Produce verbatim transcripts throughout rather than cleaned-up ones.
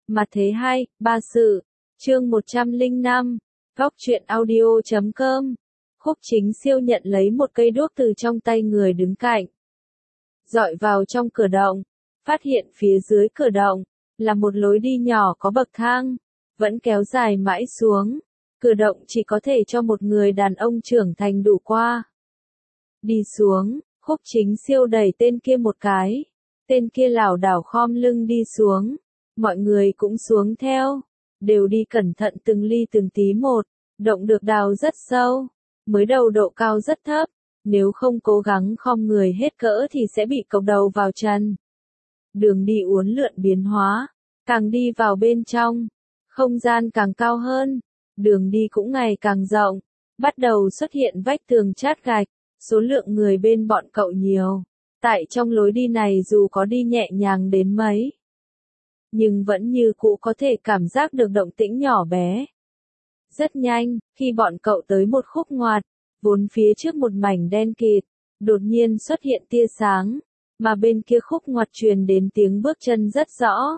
Mặt thế hai, ba sự, chương một trăm lẻ năm, góc truyện audio chấm com. Khúc Chính Siêu nhận lấy một cây đuốc từ trong tay người đứng cạnh. Dọi vào trong cửa động, phát hiện phía dưới cửa động, là một lối đi nhỏ có bậc thang, vẫn kéo dài mãi xuống. Cửa động chỉ có thể cho một người đàn ông trưởng thành đủ qua. Đi xuống, Khúc Chính Siêu đẩy tên kia một cái. Tên kia lảo đảo khom lưng đi xuống. Mọi người cũng xuống theo. Đều đi cẩn thận từng ly từng tí một. Động được đào rất sâu. Mới đầu độ cao rất thấp. Nếu không cố gắng khom người hết cỡ thì sẽ bị cộc đầu vào chân. Đường đi uốn lượn biến hóa. Càng đi vào bên trong, không gian càng cao hơn. Đường đi cũng ngày càng rộng. Bắt đầu xuất hiện vách tường chát gạch. Số lượng người bên bọn cậu nhiều. Tại trong lối đi này dù có đi nhẹ nhàng đến mấy, nhưng vẫn như cũ có thể cảm giác được động tĩnh nhỏ bé. Rất nhanh, khi bọn cậu tới một khúc ngoặt, vốn phía trước một mảnh đen kịt, đột nhiên xuất hiện tia sáng, mà bên kia khúc ngoặt truyền đến tiếng bước chân rất rõ.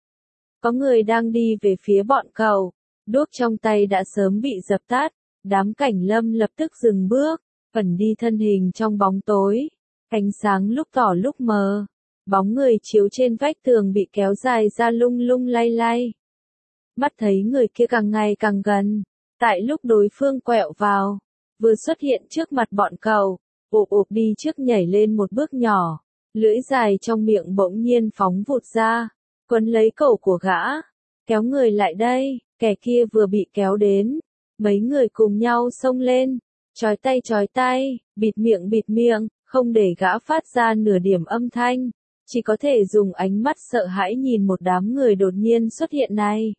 Có người đang đi về phía bọn cậu, đuốc trong tay đã sớm bị dập tắt, đám Cảnh Lâm lập tức dừng bước, ẩn đi thân hình trong bóng tối. Ánh sáng lúc tỏ lúc mờ, bóng người chiếu trên vách tường bị kéo dài ra lung lung lay lay. Mắt thấy người kia càng ngày càng gần, tại lúc đối phương quẹo vào, vừa xuất hiện trước mặt bọn cậu, ộp ộp đi trước nhảy lên một bước nhỏ, lưỡi dài trong miệng bỗng nhiên phóng vụt ra, quấn lấy cổ của gã, kéo người lại đây, kẻ kia vừa bị kéo đến, mấy người cùng nhau xông lên, chói tay chói tay, bịt miệng bịt miệng. Không để gã phát ra nửa điểm âm thanh, chỉ có thể dùng ánh mắt sợ hãi nhìn một đám người đột nhiên xuất hiện này.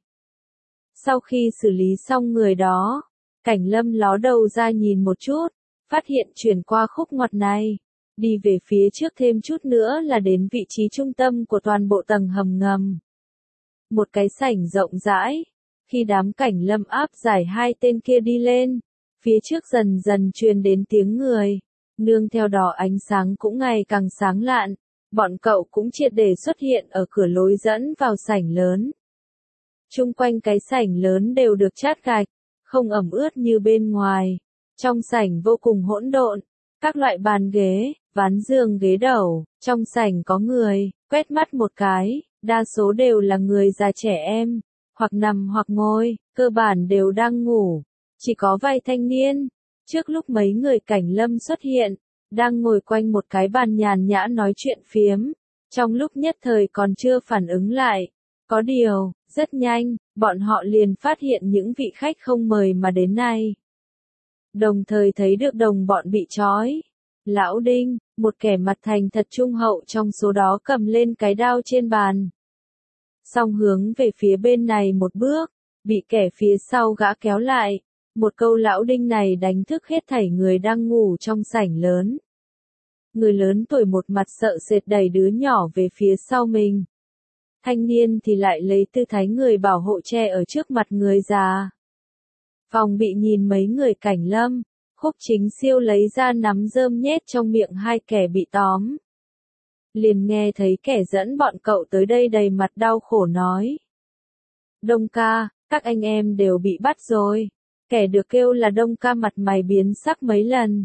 Sau khi xử lý xong người đó, Cảnh Lâm ló đầu ra nhìn một chút, phát hiện chuyển qua khúc ngoặt này, đi về phía trước thêm chút nữa là đến vị trí trung tâm của toàn bộ tầng hầm ngầm. Một cái sảnh rộng rãi, khi đám Cảnh Lâm áp giải hai tên kia đi lên, phía trước dần dần truyền đến tiếng người. Nương theo đó ánh sáng cũng ngày càng sáng lạn, bọn cậu cũng triệt để xuất hiện ở cửa lối dẫn vào sảnh lớn. Chung quanh cái sảnh lớn đều được chát gạch, không ẩm ướt như bên ngoài. Trong sảnh vô cùng hỗn độn, các loại bàn ghế, ván giường ghế đầu, trong sảnh có người, quét mắt một cái, đa số đều là người già trẻ em, hoặc nằm hoặc ngồi, cơ bản đều đang ngủ, chỉ có vài thanh niên. Trước lúc mấy người Cảnh Lâm xuất hiện, đang ngồi quanh một cái bàn nhàn nhã nói chuyện phiếm, trong lúc nhất thời còn chưa phản ứng lại. Có điều, rất nhanh, bọn họ liền phát hiện những vị khách không mời mà đến này. Đồng thời thấy được đồng bọn bị trói. Lão Đinh, một kẻ mặt thành thật trung hậu trong số đó cầm lên cái đao trên bàn. Song hướng về phía bên này một bước, bị kẻ phía sau gã kéo lại. Một câu lão Đinh này đánh thức hết thảy người đang ngủ trong sảnh lớn. Người lớn tuổi một mặt sợ sệt đẩy đứa nhỏ về phía sau mình. Thanh niên thì lại lấy tư thái người bảo hộ che ở trước mặt người già. Phòng bị nhìn mấy người Cảnh Lâm, Khúc Chính Siêu lấy ra nắm rơm nhét trong miệng hai kẻ bị tóm. Liền nghe thấy kẻ dẫn bọn cậu tới đây đầy mặt đau khổ nói. Đông ca, các anh em đều bị bắt rồi. Kẻ được kêu là Đông ca mặt mày biến sắc mấy lần.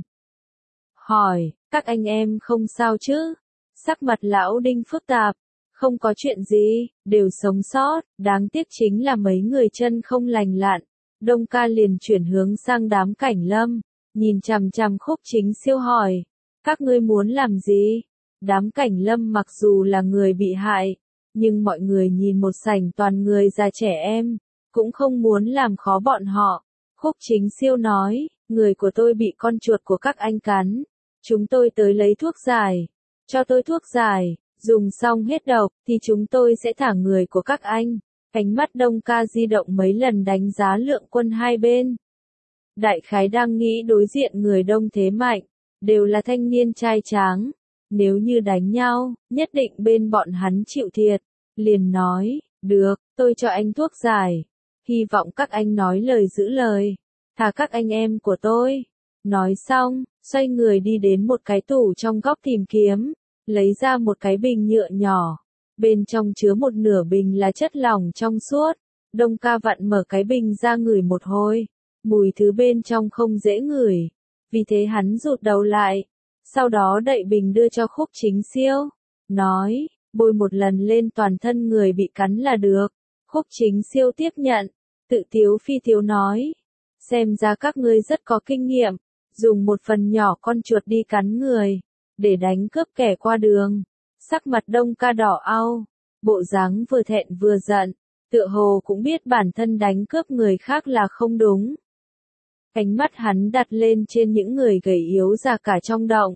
Hỏi, các anh em không sao chứ? Sắc mặt lão Đinh phức tạp, không có chuyện gì, đều sống sót, đáng tiếc chính là mấy người chân không lành lặn. Đông ca liền chuyển hướng sang đám Cảnh Lâm, nhìn chằm chằm Khúc Chính Siêu hỏi, các ngươi muốn làm gì? Đám Cảnh Lâm mặc dù là người bị hại, nhưng mọi người nhìn một sảnh toàn người già trẻ em, cũng không muốn làm khó bọn họ. Khúc Chính Siêu nói, người của tôi bị con chuột của các anh cắn. Chúng tôi tới lấy thuốc giải. Cho tôi thuốc giải, dùng xong hết độc, thì chúng tôi sẽ thả người của các anh. Ánh mắt Đông ca di động mấy lần đánh giá lượng quân hai bên. Đại khái đang nghĩ đối diện người đông thế mạnh, đều là thanh niên trai tráng. Nếu như đánh nhau, nhất định bên bọn hắn chịu thiệt. Liền nói, được, tôi cho anh thuốc giải. Hy vọng các anh nói lời giữ lời, thả các anh em của tôi. Nói xong, xoay người đi đến một cái tủ trong góc tìm kiếm, lấy ra một cái bình nhựa nhỏ, Bên trong chứa một nửa bình là chất lỏng trong suốt. Đông ca vặn mở cái bình ra ngửi một hồi. Mùi thứ bên trong không dễ ngửi. Vì thế hắn rụt đầu lại. Sau đó đậy bình đưa cho Khúc Chính Siêu. Nói, bôi một lần lên toàn thân người bị cắn là được. Khúc Chính Siêu tiếp nhận. Tự tiếu phi tiếu nói. Xem ra các ngươi rất có kinh nghiệm. Dùng một phần nhỏ con chuột đi cắn người. Để đánh cướp kẻ qua đường. Sắc mặt Đông ca đỏ au. Bộ dáng vừa thẹn vừa giận. Tựa hồ cũng biết bản thân đánh cướp người khác là không đúng. Ánh mắt hắn đặt lên trên những người gầy yếu già cả trong động.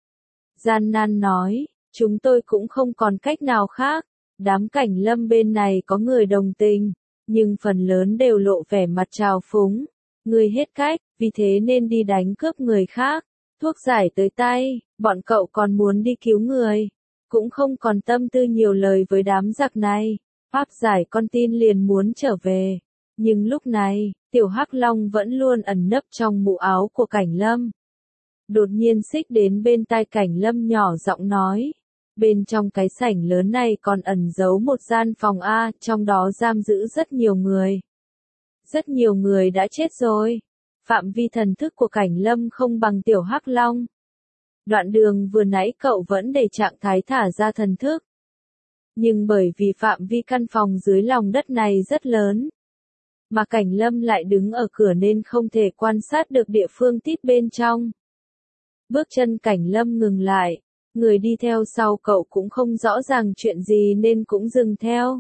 Gian nan nói, chúng tôi cũng không còn cách nào khác. Đám Cảnh Lâm bên này có người đồng tình, nhưng phần lớn đều lộ vẻ mặt trào phúng. Người hết cách, vì thế nên đi đánh cướp người khác. Thuốc giải tới tay, bọn cậu còn muốn đi cứu người. Cũng không còn tâm tư nhiều lời với đám giặc này. Áp giải con tin liền muốn trở về. Nhưng lúc này, Tiểu Hắc Long vẫn luôn ẩn nấp trong mũ áo của Cảnh Lâm. Đột nhiên xích đến bên tai Cảnh Lâm nhỏ giọng nói. Bên trong cái sảnh lớn này còn ẩn giấu một gian phòng A, trong đó giam giữ rất nhiều người. Rất nhiều người đã chết rồi. Phạm vi thần thức của Cảnh Lâm không bằng Tiểu Hắc Long. Đoạn đường vừa nãy cậu vẫn để trạng thái thả ra thần thức. Nhưng bởi vì phạm vi căn phòng dưới lòng đất này rất lớn. Mà Cảnh Lâm lại đứng ở cửa nên không thể quan sát được địa phương tít bên trong. Bước chân Cảnh Lâm ngừng lại. Người đi theo sau cậu cũng không rõ ràng chuyện gì nên cũng dừng theo.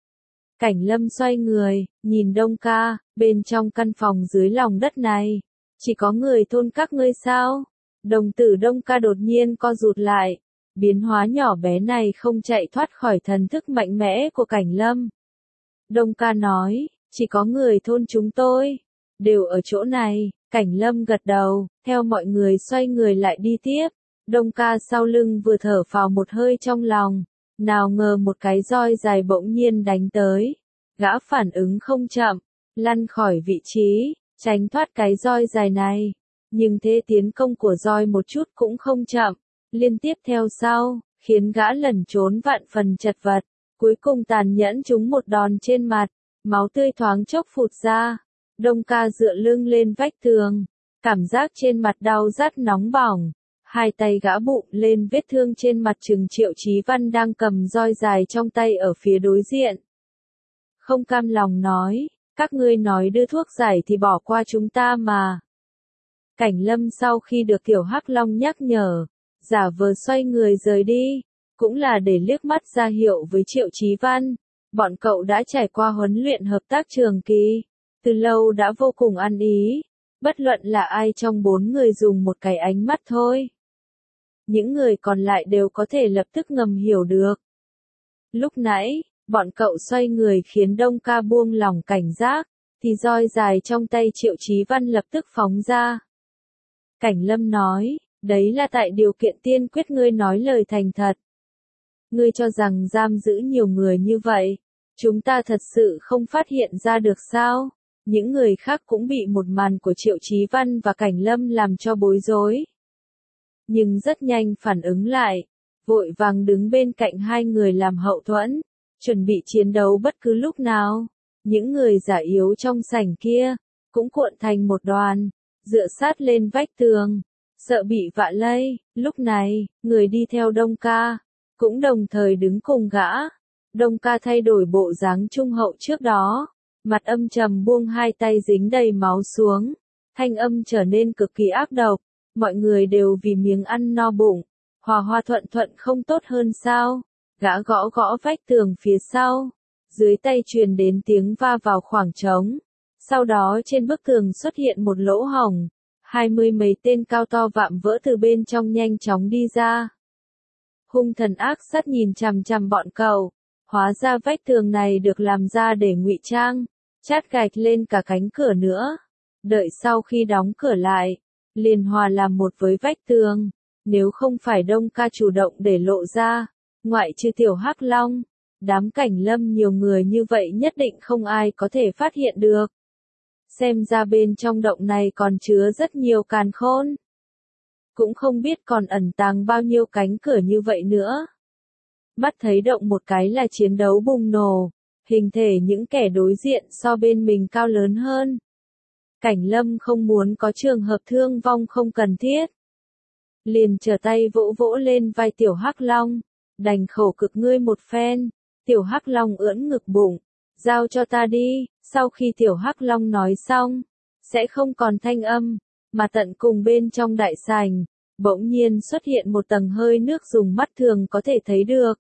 Cảnh Lâm xoay người, nhìn Đông ca, bên trong căn phòng dưới lòng đất này. Chỉ có người thôn các ngươi sao? Đồng tử Đông ca đột nhiên co rụt lại. Biến hóa nhỏ bé này không chạy thoát khỏi thần thức mạnh mẽ của Cảnh Lâm. Đông ca nói, chỉ có người thôn chúng tôi. Đều ở chỗ này. Cảnh Lâm gật đầu, theo mọi người xoay người lại đi tiếp. Đông ca sau lưng vừa thở phào một hơi trong lòng. Nào ngờ một cái roi dài bỗng nhiên đánh tới. Gã phản ứng không chậm, lăn khỏi vị trí, tránh thoát cái roi dài này. Nhưng thế tiến công của roi một chút cũng không chậm, liên tiếp theo sau, khiến gã lẩn trốn vạn phần chật vật. Cuối cùng tàn nhẫn trúng một đòn trên mặt, máu tươi thoáng chốc phụt ra. Đông ca dựa lưng lên vách tường, cảm giác trên mặt đau rát nóng bỏng. Hai tay gã bụng lên vết thương trên mặt chừng Triệu Chí Văn đang cầm roi dài trong tay ở phía đối diện. Không cam lòng nói, các ngươi nói đưa thuốc giải thì bỏ qua chúng ta mà. Cảnh Lâm sau khi được Tiểu Hắc Long nhắc nhở, giả vờ xoay người rời đi, cũng là để liếc mắt ra hiệu với Triệu Chí Văn. Bọn cậu đã trải qua huấn luyện hợp tác trường kỳ, từ lâu đã vô cùng ăn ý, bất luận là ai trong bốn người dùng một cái ánh mắt thôi. Những người còn lại đều có thể lập tức ngầm hiểu được. Lúc nãy, bọn cậu xoay người khiến Đông ca buông lỏng cảnh giác, thì roi dài trong tay Triệu Chí Văn lập tức phóng ra. Cảnh Lâm nói, đấy là tại điều kiện tiên quyết ngươi nói lời thành thật. Ngươi cho rằng giam giữ nhiều người như vậy, chúng ta thật sự không phát hiện ra được sao? Những người khác cũng bị một màn của Triệu Chí Văn và Cảnh Lâm làm cho bối rối. Nhưng rất nhanh phản ứng lại, vội vàng đứng bên cạnh hai người làm hậu thuẫn, chuẩn bị chiến đấu bất cứ lúc nào. Những người giả yếu trong sảnh kia, cũng cuộn thành một đoàn, dựa sát lên vách tường, sợ bị vạ lây. Lúc này, người đi theo Đông ca, cũng đồng thời đứng cùng gã. Đông ca thay đổi bộ dáng trung hậu trước đó, mặt âm trầm buông hai tay dính đầy máu xuống, thanh âm trở nên cực kỳ ác độc. Mọi người đều vì miếng ăn no bụng, hòa hòa thuận thuận không tốt hơn sao? Gã gõ gõ vách tường phía sau, dưới tay truyền đến tiếng va vào khoảng trống. Sau đó trên bức tường xuất hiện một lỗ hổng, hai mươi mấy tên cao to vạm vỡ từ bên trong nhanh chóng đi ra. Hung thần ác sát nhìn chằm chằm bọn cậu, hóa ra vách tường này được làm ra để ngụy trang, chát gạch lên cả cánh cửa nữa. Đợi sau khi đóng cửa lại, liền hòa làm một với vách tường. Nếu không phải Đông ca chủ động để lộ ra, ngoại trừ Tiểu Hắc Long, đám Cảnh Lâm nhiều người như vậy nhất định không ai có thể phát hiện được. Xem ra bên trong động này còn chứa rất nhiều càn khôn. Cũng không biết còn ẩn tàng bao nhiêu cánh cửa như vậy nữa. mắt thấy động một cái là chiến đấu bùng nổ, hình thể những kẻ đối diện so bên mình cao lớn hơn. Cảnh Lâm không muốn có trường hợp thương vong không cần thiết. Liền trở tay vỗ vỗ lên vai Tiểu Hắc Long, đành khổ cực ngươi một phen. Tiểu Hắc Long ưỡn ngực bụng, giao cho ta đi. Sau khi Tiểu Hắc Long nói xong, sẽ không còn thanh âm, mà tận cùng bên trong đại sảnh, bỗng nhiên xuất hiện một tầng hơi nước dùng mắt thường có thể thấy được.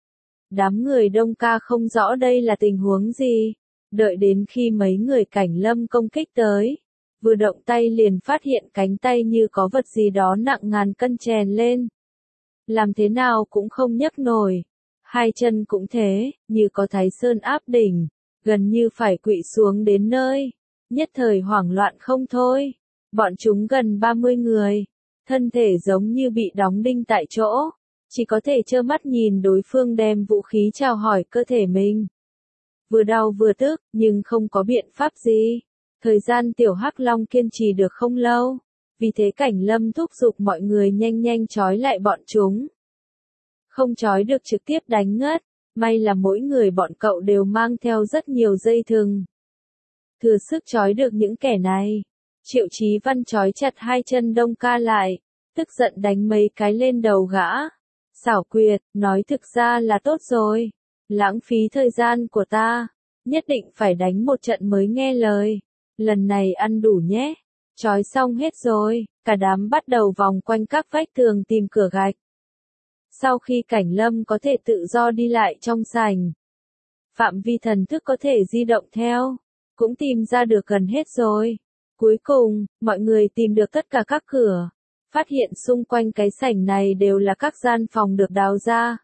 Đám người Đông Ca không rõ đây là tình huống gì, đợi đến khi mấy người Cảnh Lâm công kích tới, vừa động tay liền phát hiện cánh tay như có vật gì đó nặng ngàn cân chèn lên. Làm thế nào cũng không nhấc nổi, hai chân cũng thế, như có Thái Sơn áp đỉnh, gần như phải quỵ xuống đến nơi, nhất thời hoảng loạn không thôi. Bọn chúng gần ba mươi người, thân thể giống như bị đóng đinh tại chỗ, chỉ có thể trơ mắt nhìn đối phương đem vũ khí chào hỏi cơ thể mình. Vừa đau vừa tức, nhưng không có biện pháp gì. Thời gian Tiểu Hắc Long kiên trì được không lâu, vì thế Cảnh Lâm thúc giục mọi người nhanh nhanh trói lại bọn chúng. Không trói được trực tiếp đánh ngất, may là mỗi người bọn cậu đều mang theo rất nhiều dây thừng. Thừa sức trói được những kẻ này, Triệu Chí Văn trói chặt hai chân Đông Ca lại, tức giận đánh mấy cái lên đầu gã. Xảo quyệt, nói thực ra là tốt rồi, lãng phí thời gian của ta, nhất định phải đánh một trận mới nghe lời. Lần này ăn đủ nhé. Trói xong hết rồi, cả đám bắt đầu vòng quanh các vách tường tìm cửa gạch. Sau khi Cảnh Lâm có thể tự do đi lại trong sảnh, phạm vi thần thức có thể di động theo, cũng tìm ra được gần hết rồi. Cuối cùng, mọi người tìm được tất cả các cửa, phát hiện xung quanh cái sảnh này đều là các gian phòng được đào ra.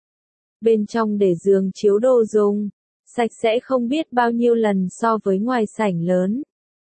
Bên trong để giường chiếu đồ dùng, sạch sẽ không biết bao nhiêu lần so với ngoài sảnh lớn.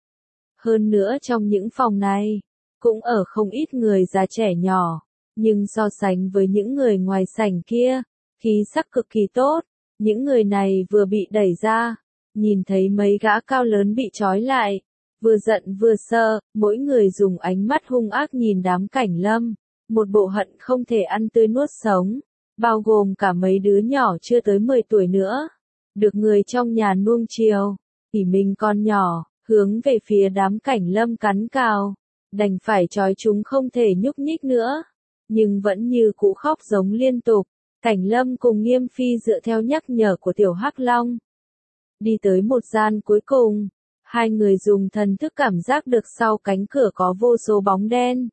Hơn nữa trong những phòng này, cũng ở không ít người già trẻ nhỏ, nhưng so sánh với những người ngoài sảnh kia, khí sắc cực kỳ tốt. Những người này vừa bị đẩy ra, nhìn thấy mấy gã cao lớn bị trói lại, vừa giận vừa sợ, mỗi người dùng ánh mắt hung ác nhìn đám Cảnh Lâm, một bộ hận không thể ăn tươi nuốt sống, bao gồm cả mấy đứa nhỏ chưa tới mười tuổi nữa, được người trong nhà nuông chiều, thì mình còn nhỏ, hướng về phía đám Cảnh Lâm cắn cào, đành phải trói chúng không thể nhúc nhích nữa, nhưng vẫn như cũ khóc giống liên tục. Cảnh Lâm cùng Nghiêm Phi dựa theo nhắc nhở của Tiểu Hắc Long, đi tới một gian cuối cùng, hai người dùng thần thức cảm giác được sau cánh cửa có vô số bóng đen.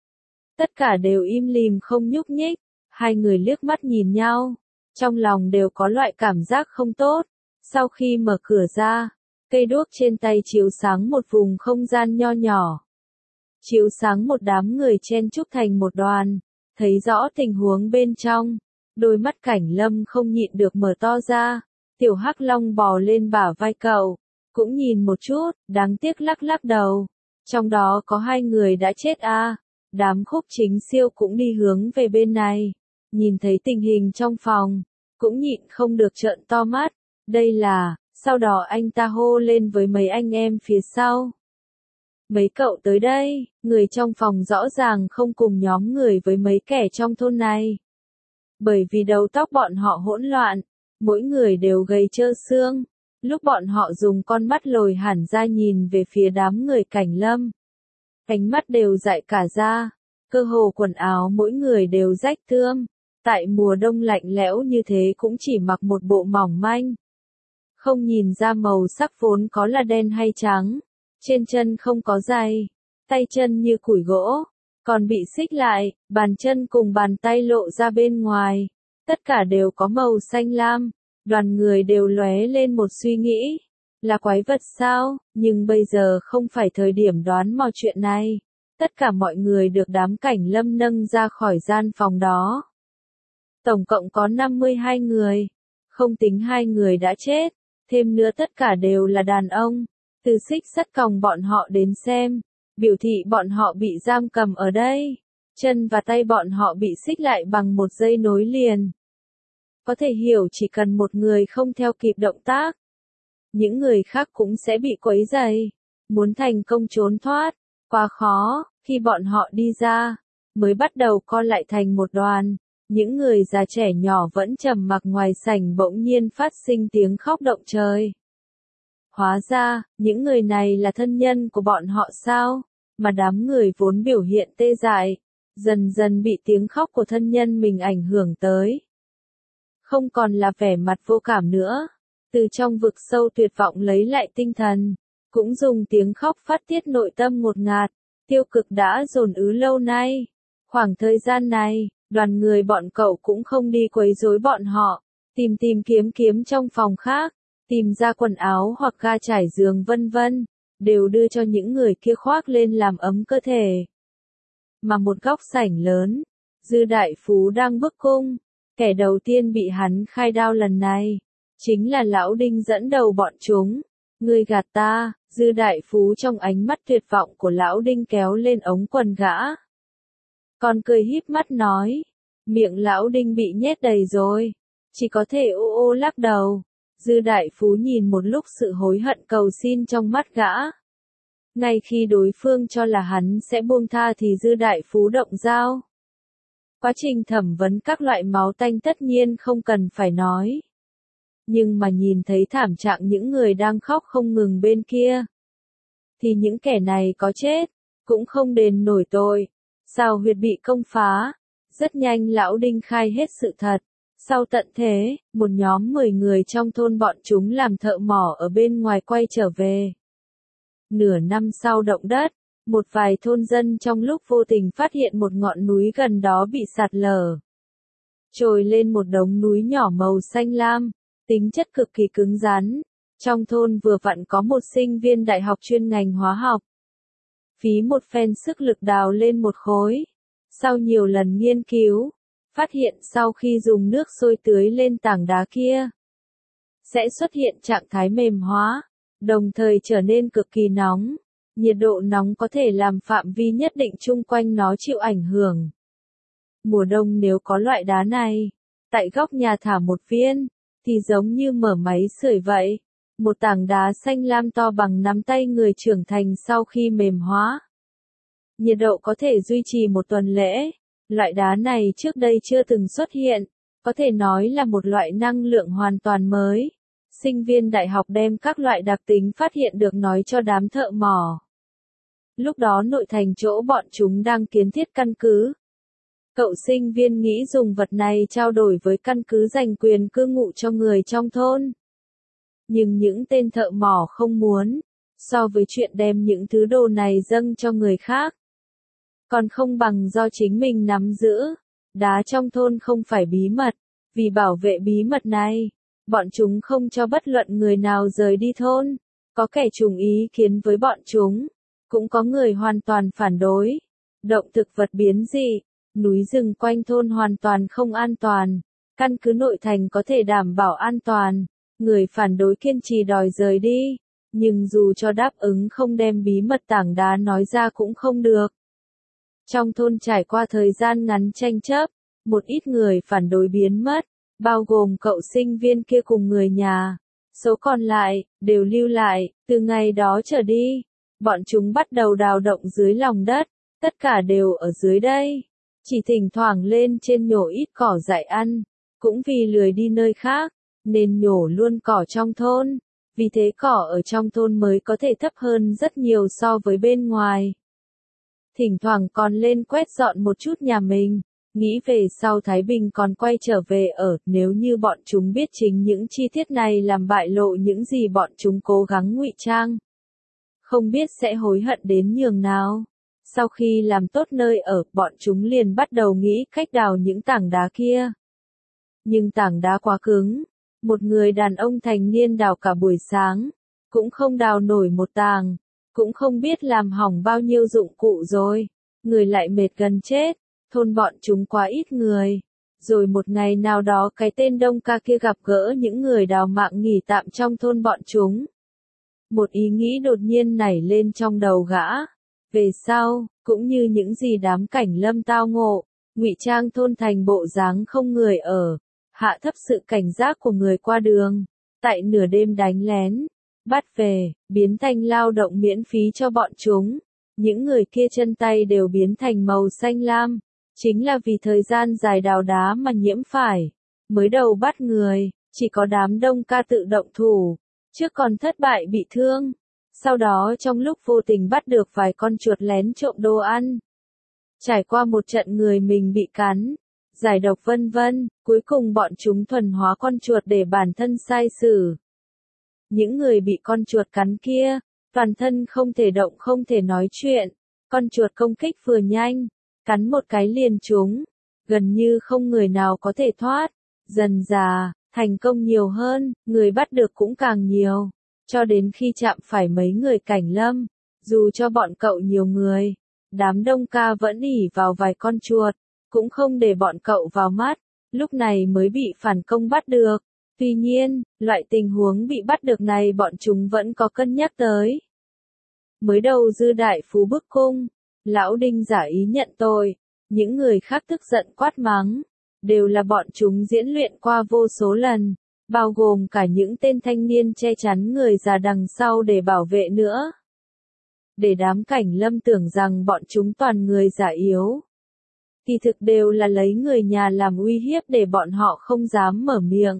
Tất cả đều im lìm không nhúc nhích, hai người liếc mắt nhìn nhau, trong lòng đều có loại cảm giác không tốt. Sau khi mở cửa ra, cây đuốc trên tay chiếu sáng một vùng không gian nho nhỏ, chiếu sáng một đám người chen chúc thành một đoàn, thấy rõ tình huống bên trong. Đôi mắt Cảnh Lâm không nhịn được mở to ra, Tiểu Hắc Long bò lên bả vai cậu, cũng nhìn một chút, đáng tiếc lắc lắc đầu. Trong đó có hai người đã chết à, đám Khúc Chính Siêu cũng đi hướng về bên này, nhìn thấy tình hình trong phòng, cũng nhịn không được trợn to mắt, đây là, sau đó anh ta hô lên với mấy anh em phía sau. Mấy cậu tới đây, người trong phòng rõ ràng không cùng nhóm người với mấy kẻ trong thôn này. Bởi vì đầu tóc bọn họ hỗn loạn, mỗi người đều gầy trơ xương, lúc bọn họ dùng con mắt lồi hẳn ra nhìn về phía đám người Cảnh Lâm. Ánh mắt đều dại cả ra, cơ hồ quần áo mỗi người đều rách tươm, tại mùa đông lạnh lẽo như thế cũng chỉ mặc một bộ mỏng manh. Không nhìn ra màu sắc vốn có là đen hay trắng, trên chân không có giày, tay chân như củi gỗ. Còn bị xích lại, bàn chân cùng bàn tay lộ ra bên ngoài, tất cả đều có màu xanh lam, đoàn người đều lóe lên một suy nghĩ, là quái vật sao, nhưng bây giờ không phải thời điểm đoán mò chuyện này, tất cả mọi người được đám Cảnh Lâm nâng ra khỏi gian phòng đó. Tổng cộng có năm mươi hai người, không tính hai người đã chết, thêm nữa tất cả đều là đàn ông, từ xích sắt còng bọn họ đến xem. Biểu thị bọn họ bị giam cầm ở đây, chân và tay bọn họ bị xích lại bằng một dây nối liền. Có thể hiểu chỉ cần một người không theo kịp động tác, những người khác cũng sẽ bị quấy rầy, muốn thành công trốn thoát, quá khó. Khi bọn họ đi ra, mới bắt đầu co lại thành một đoàn, những người già trẻ nhỏ vẫn trầm mặc ngoài sảnh bỗng nhiên phát sinh tiếng khóc động trời. Hóa ra, những người này là thân nhân của bọn họ sao? Mà đám người vốn biểu hiện tê dại, dần dần bị tiếng khóc của thân nhân mình ảnh hưởng tới. Không còn là vẻ mặt vô cảm nữa, từ trong vực sâu tuyệt vọng lấy lại tinh thần, cũng dùng tiếng khóc phát tiết nội tâm ngột ngạt, tiêu cực đã dồn ứ lâu nay. Khoảng thời gian này, đoàn người bọn cậu cũng không đi quấy rối bọn họ, tìm tìm kiếm kiếm trong phòng khác, tìm ra quần áo hoặc ga trải giường vân vân, đều đưa cho những người kia khoác lên làm ấm cơ thể. Mà một góc sảnh lớn, Dư Đại Phú đang bức cung, kẻ đầu tiên bị hắn khai đao lần này, chính là Lão Đinh dẫn đầu bọn chúng. Ngươi gạt ta, Dư Đại Phú trong ánh mắt tuyệt vọng của Lão Đinh kéo lên ống quần gã. Còn cười híp mắt nói, miệng Lão Đinh bị nhét đầy rồi, chỉ có thể ô ô lắc đầu. Dư Đại Phú nhìn một lúc sự hối hận cầu xin trong mắt gã. Ngay khi đối phương cho là hắn sẽ buông tha thì Dư Đại Phú động dao. Quá trình thẩm vấn các loại máu tanh tất nhiên không cần phải nói. Nhưng mà nhìn thấy thảm trạng những người đang khóc không ngừng bên kia, thì những kẻ này có chết, cũng không đền nổi tội. Sao huyệt bị công phá? Rất nhanh Lão Đinh khai hết sự thật. Sau tận thế, một nhóm mười người trong thôn bọn chúng làm thợ mỏ ở bên ngoài quay trở về. Nửa năm sau động đất, một vài thôn dân trong lúc vô tình phát hiện một ngọn núi gần đó bị sạt lở. Trồi lên một đống núi nhỏ màu xanh lam, tính chất cực kỳ cứng rắn. Trong thôn vừa vặn có một sinh viên đại học chuyên ngành hóa học. Phí một phen sức lực đào lên một khối. Sau nhiều lần nghiên cứu, phát hiện sau khi dùng nước sôi tưới lên tảng đá kia, sẽ xuất hiện trạng thái mềm hóa, đồng thời trở nên cực kỳ nóng. Nhiệt độ nóng có thể làm phạm vi nhất định chung quanh nó chịu ảnh hưởng. Mùa đông nếu có loại đá này, tại góc nhà thả một viên, thì giống như mở máy sưởi vậy. Một tảng đá xanh lam to bằng nắm tay người trưởng thành sau khi mềm hóa. Nhiệt độ có thể duy trì một tuần lễ. Loại đá này trước đây chưa từng xuất hiện, có thể nói là một loại năng lượng hoàn toàn mới. Sinh viên đại học đem các loại đặc tính phát hiện được nói cho đám thợ mỏ. Lúc đó nội thành chỗ bọn chúng đang kiến thiết căn cứ. Cậu sinh viên nghĩ dùng vật này trao đổi với căn cứ giành quyền cư ngụ cho người trong thôn. Nhưng những tên thợ mỏ không muốn, so với chuyện đem những thứ đồ này dâng cho người khác, còn không bằng do chính mình nắm giữ. Đá trong thôn không phải bí mật, vì bảo vệ bí mật này, bọn chúng không cho bất luận người nào rời đi thôn. Có kẻ trùng ý kiến với bọn chúng, cũng có người hoàn toàn phản đối. Động thực vật biến dị, núi rừng quanh thôn hoàn toàn không an toàn, căn cứ nội thành có thể đảm bảo an toàn. Người phản đối kiên trì đòi rời đi, nhưng dù cho đáp ứng không đem bí mật tảng đá nói ra cũng không được. Trong thôn trải qua thời gian ngắn tranh chấp, một ít người phản đối biến mất, bao gồm cậu sinh viên kia cùng người nhà. Số còn lại, đều lưu lại. Từ ngày đó trở đi, bọn chúng bắt đầu đào động dưới lòng đất, tất cả đều ở dưới đây. Chỉ thỉnh thoảng lên trên nhổ ít cỏ dại ăn, cũng vì lười đi nơi khác, nên nhổ luôn cỏ trong thôn. Vì thế cỏ ở trong thôn mới có thể thấp hơn rất nhiều so với bên ngoài. Thỉnh thoảng còn lên quét dọn một chút nhà mình, nghĩ về sau Thái Bình còn quay trở về ở. Nếu như bọn chúng biết chính những chi tiết này làm bại lộ những gì bọn chúng cố gắng ngụy trang, không biết sẽ hối hận đến nhường nào. Sau khi làm tốt nơi ở, bọn chúng liền bắt đầu nghĩ cách đào những tảng đá kia. Nhưng tảng đá quá cứng, một người đàn ông thành niên đào cả buổi sáng, cũng không đào nổi một tảng, cũng không biết làm hỏng bao nhiêu dụng cụ rồi, người lại mệt gần chết. Thôn bọn chúng quá ít người. Rồi một ngày nào đó cái tên Đông Ca kia gặp gỡ những người đào mạng nghỉ tạm trong thôn bọn chúng. Một ý nghĩ đột nhiên nảy lên trong đầu gã. Về sau, cũng như những gì đám cảnh lâm tao ngộ, ngụy trang thôn thành bộ dáng không người ở, hạ thấp sự cảnh giác của người qua đường, tại nửa đêm đánh lén, bắt về, biến thành lao động miễn phí cho bọn chúng. Những người kia chân tay đều biến thành màu xanh lam, Chính là vì thời gian dài đào đá mà nhiễm phải. Mới đầu bắt người, chỉ có đám đông ca tự động thủ, trước còn thất bại bị thương. Sau đó trong lúc vô tình bắt được vài con chuột lén trộm đồ ăn. Trải qua một trận người mình bị cắn, giải độc vân vân, cuối cùng bọn chúng thuần hóa con chuột để bản thân sai xử. Những người bị con chuột cắn kia, toàn thân không thể động không thể nói chuyện, con chuột công kích vừa nhanh, cắn một cái liền trúng, gần như không người nào có thể thoát, dần dà, thành công nhiều hơn, người bắt được cũng càng nhiều, cho đến khi chạm phải mấy người cảnh lâm, dù cho bọn cậu nhiều người, đám đông ca vẫn ỉ vào vài con chuột, cũng không để bọn cậu vào mắt, lúc này mới bị phản công bắt được. Tuy nhiên, loại tình huống bị bắt được này bọn chúng vẫn có cân nhắc tới. Mới đầu Dư đại phú bức cung, lão Đinh giả ý nhận tội, những người khác tức giận quát mắng, đều là bọn chúng diễn luyện qua vô số lần, bao gồm cả những tên thanh niên che chắn người già đằng sau để bảo vệ nữa. Để đám cảnh lâm tưởng rằng bọn chúng toàn người giả yếu. Kỳ thực đều là lấy người nhà làm uy hiếp để bọn họ không dám mở miệng.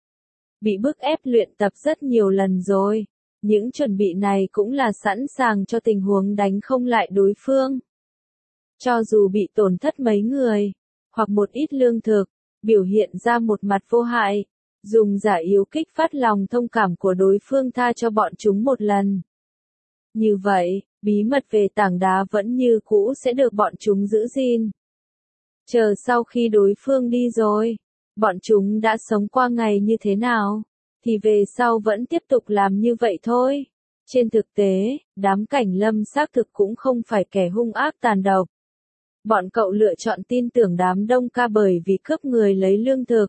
Bị bức ép luyện tập rất nhiều lần rồi, những chuẩn bị này cũng là sẵn sàng cho tình huống đánh không lại đối phương. Cho dù bị tổn thất mấy người, hoặc một ít lương thực, biểu hiện ra một mặt vô hại, dùng giả yếu kích phát lòng thông cảm của đối phương tha cho bọn chúng một lần. Như vậy, bí mật về tảng đá vẫn như cũ sẽ được bọn chúng giữ gìn. Chờ sau khi đối phương đi rồi, bọn chúng đã sống qua ngày như thế nào, thì về sau vẫn tiếp tục làm như vậy thôi. Trên thực tế, đám cảnh lâm xác thực cũng không phải kẻ hung ác tàn độc. Bọn cậu lựa chọn tin tưởng đám đông ca bởi vì cướp người lấy lương thực.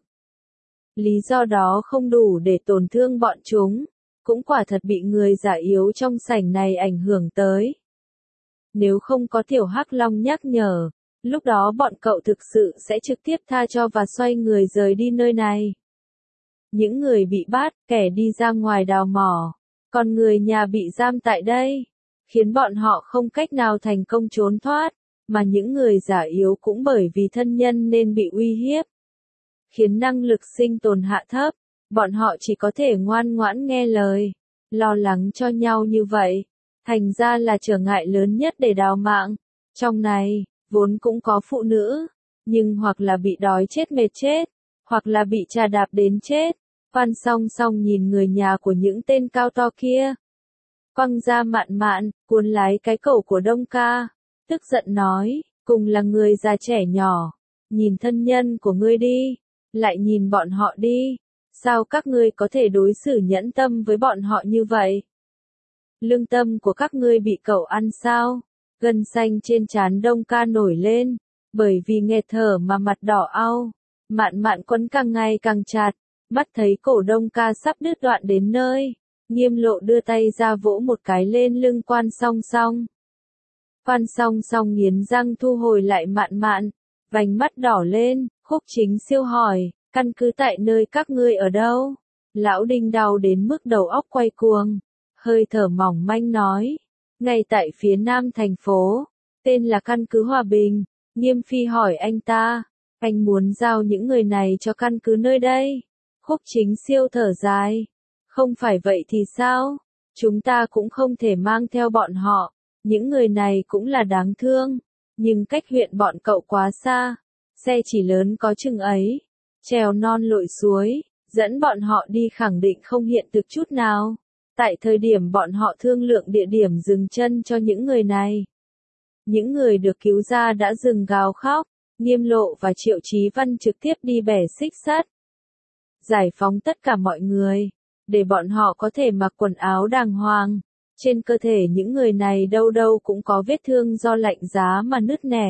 Lý do đó không đủ để tổn thương bọn chúng, cũng quả thật bị người giả yếu trong sảnh này ảnh hưởng tới. Nếu không có Tiểu Hắc Long nhắc nhở, lúc đó bọn cậu thực sự sẽ trực tiếp tha cho và xoay người rời đi nơi này. Những người bị bắt, kẻ đi ra ngoài đào mỏ, còn người nhà bị giam tại đây, khiến bọn họ không cách nào thành công trốn thoát, mà những người giả yếu cũng bởi vì thân nhân nên bị uy hiếp, khiến năng lực sinh tồn hạ thấp, bọn họ chỉ có thể ngoan ngoãn nghe lời, lo lắng cho nhau như vậy, thành ra là trở ngại lớn nhất để đào mạng. Trong này, vốn cũng có phụ nữ, nhưng hoặc là bị đói chết mệt chết, hoặc là bị trà đạp đến chết. Văn song song nhìn người nhà của những tên cao to kia. Quăng ra mạn mạn, cuốn lái cái cổ của Đông Ca, tức giận nói, cùng là người già trẻ nhỏ, nhìn thân nhân của ngươi đi, lại nhìn bọn họ đi, sao các ngươi có thể đối xử nhẫn tâm với bọn họ như vậy? Lương tâm của các ngươi bị cậu ăn sao? Gân xanh trên trán Đông Ca nổi lên, bởi vì nghẹt thở mà mặt đỏ au, mạn mạn quấn càng ngày càng chặt, mắt thấy cổ Đông Ca sắp đứt đoạn đến nơi, Nghiêm Lộ đưa tay ra vỗ một cái lên lưng Quan Song Song. Quan Song Song nghiến răng thu hồi lại mạn mạn, vành mắt đỏ lên, Khúc Chính Siêu hỏi, căn cứ tại nơi các ngươi ở đâu? Lão Đinh đau đến mức đầu óc quay cuồng, hơi thở mỏng manh nói, ngay tại phía nam thành phố, tên là căn cứ Hòa Bình. Nghiêm Phi hỏi anh ta, anh muốn giao những người này cho căn cứ nơi đây? Khúc Chính Siêu thở dài, không phải vậy thì sao? Chúng ta cũng không thể mang theo bọn họ, những người này cũng là đáng thương, nhưng cách huyện bọn cậu quá xa, xe chỉ lớn có chừng ấy, trèo non lội suối, dẫn bọn họ đi khẳng định không hiện thực chút nào. Tại thời điểm bọn họ thương lượng địa điểm dừng chân cho những người này, những người được cứu ra đã dừng gào khóc, Nghiêm Lộ và Triệu Chí Văn trực tiếp đi bẻ xích sắt, giải phóng tất cả mọi người, để bọn họ có thể mặc quần áo đàng hoàng. Trên cơ thể những người này đâu đâu cũng có vết thương do lạnh giá mà nứt nẻ.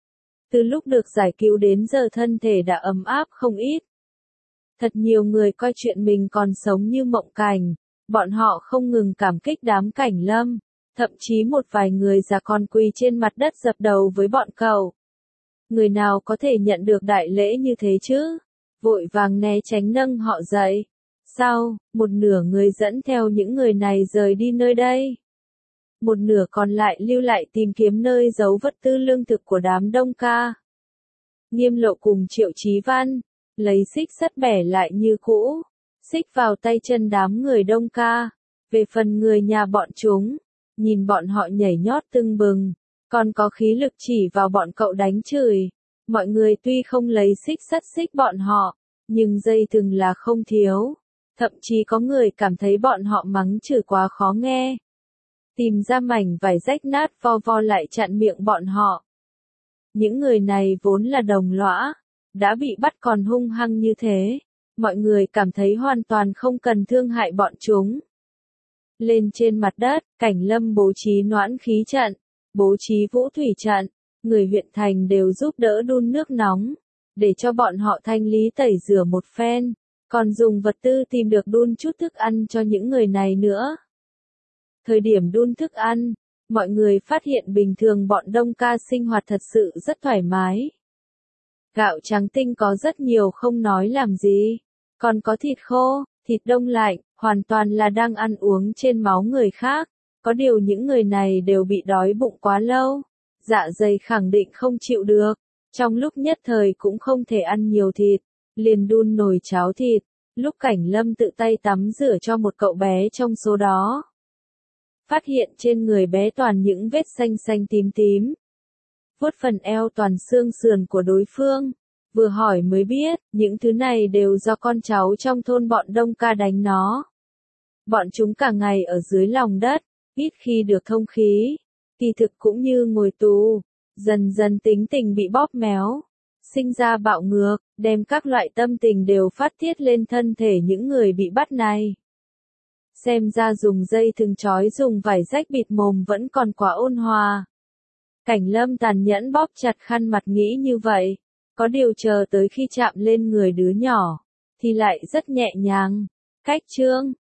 Từ lúc được giải cứu đến giờ thân thể đã ấm áp không ít. Thật nhiều người coi chuyện mình còn sống như mộng cảnh, bọn họ không ngừng cảm kích đám cảnh lâm, thậm chí một vài người già còn quỳ trên mặt đất dập đầu với bọn cậu. Người nào có thể nhận được đại lễ như thế chứ? Vội vàng né tránh nâng họ dậy. Sau, một nửa người dẫn theo những người này rời đi nơi đây. Một nửa còn lại lưu lại tìm kiếm nơi giấu vật tư lương thực của đám Đông Ca. Nghiêm Lộ cùng Triệu Chí Văn, lấy xích sắt bẻ lại như cũ, xích vào tay chân đám người Đông Ca. Về phần người nhà bọn chúng, nhìn bọn họ nhảy nhót tưng bừng, còn có khí lực chỉ vào bọn cậu đánh chửi. Mọi người tuy không lấy xích sắt xích bọn họ, nhưng dây thừng là không thiếu. Thậm chí có người cảm thấy bọn họ mắng chửi quá khó nghe. Tìm ra mảnh vải rách nát vo vo lại chặn miệng bọn họ. Những người này vốn là đồng lõa, đã bị bắt còn hung hăng như thế. Mọi người cảm thấy hoàn toàn không cần thương hại bọn chúng. Lên trên mặt đất, Cảnh Lâm bố trí noãn khí trận, bố trí vũ thủy trận, người huyện thành đều giúp đỡ đun nước nóng, để cho bọn họ thanh lý tẩy rửa một phen, còn dùng vật tư tìm được đun chút thức ăn cho những người này nữa. Thời điểm đun thức ăn, mọi người phát hiện bình thường bọn Đông Ca sinh hoạt thật sự rất thoải mái. Gạo trắng tinh có rất nhiều không nói làm gì, còn có thịt khô, thịt đông lạnh, hoàn toàn là đang ăn uống trên máu người khác. Có điều những người này đều bị đói bụng quá lâu, dạ dày khẳng định không chịu được, trong lúc nhất thời cũng không thể ăn nhiều thịt, liền đun nồi cháo thịt. Lúc Cảnh Lâm tự tay tắm rửa cho một cậu bé trong số đó, phát hiện trên người bé toàn những vết xanh xanh tím tím. Vuốt phần eo toàn xương sườn của đối phương, vừa hỏi mới biết, những thứ này đều do con cháu trong thôn bọn Đông Ca đánh nó. Bọn chúng cả ngày ở dưới lòng đất, ít khi được thông khí, kỳ thực cũng như ngồi tù, dần dần tính tình bị bóp méo, sinh ra bạo ngược, đem các loại tâm tình đều phát tiết lên thân thể những người bị bắt này. Xem ra dùng dây thừng trói dùng vải rách bịt mồm vẫn còn quá ôn hòa. Cảnh Lâm tàn nhẫn bóp chặt khăn mặt nghĩ như vậy, có điều chờ tới khi chạm lên người đứa nhỏ, thì lại rất nhẹ nhàng. Cách chương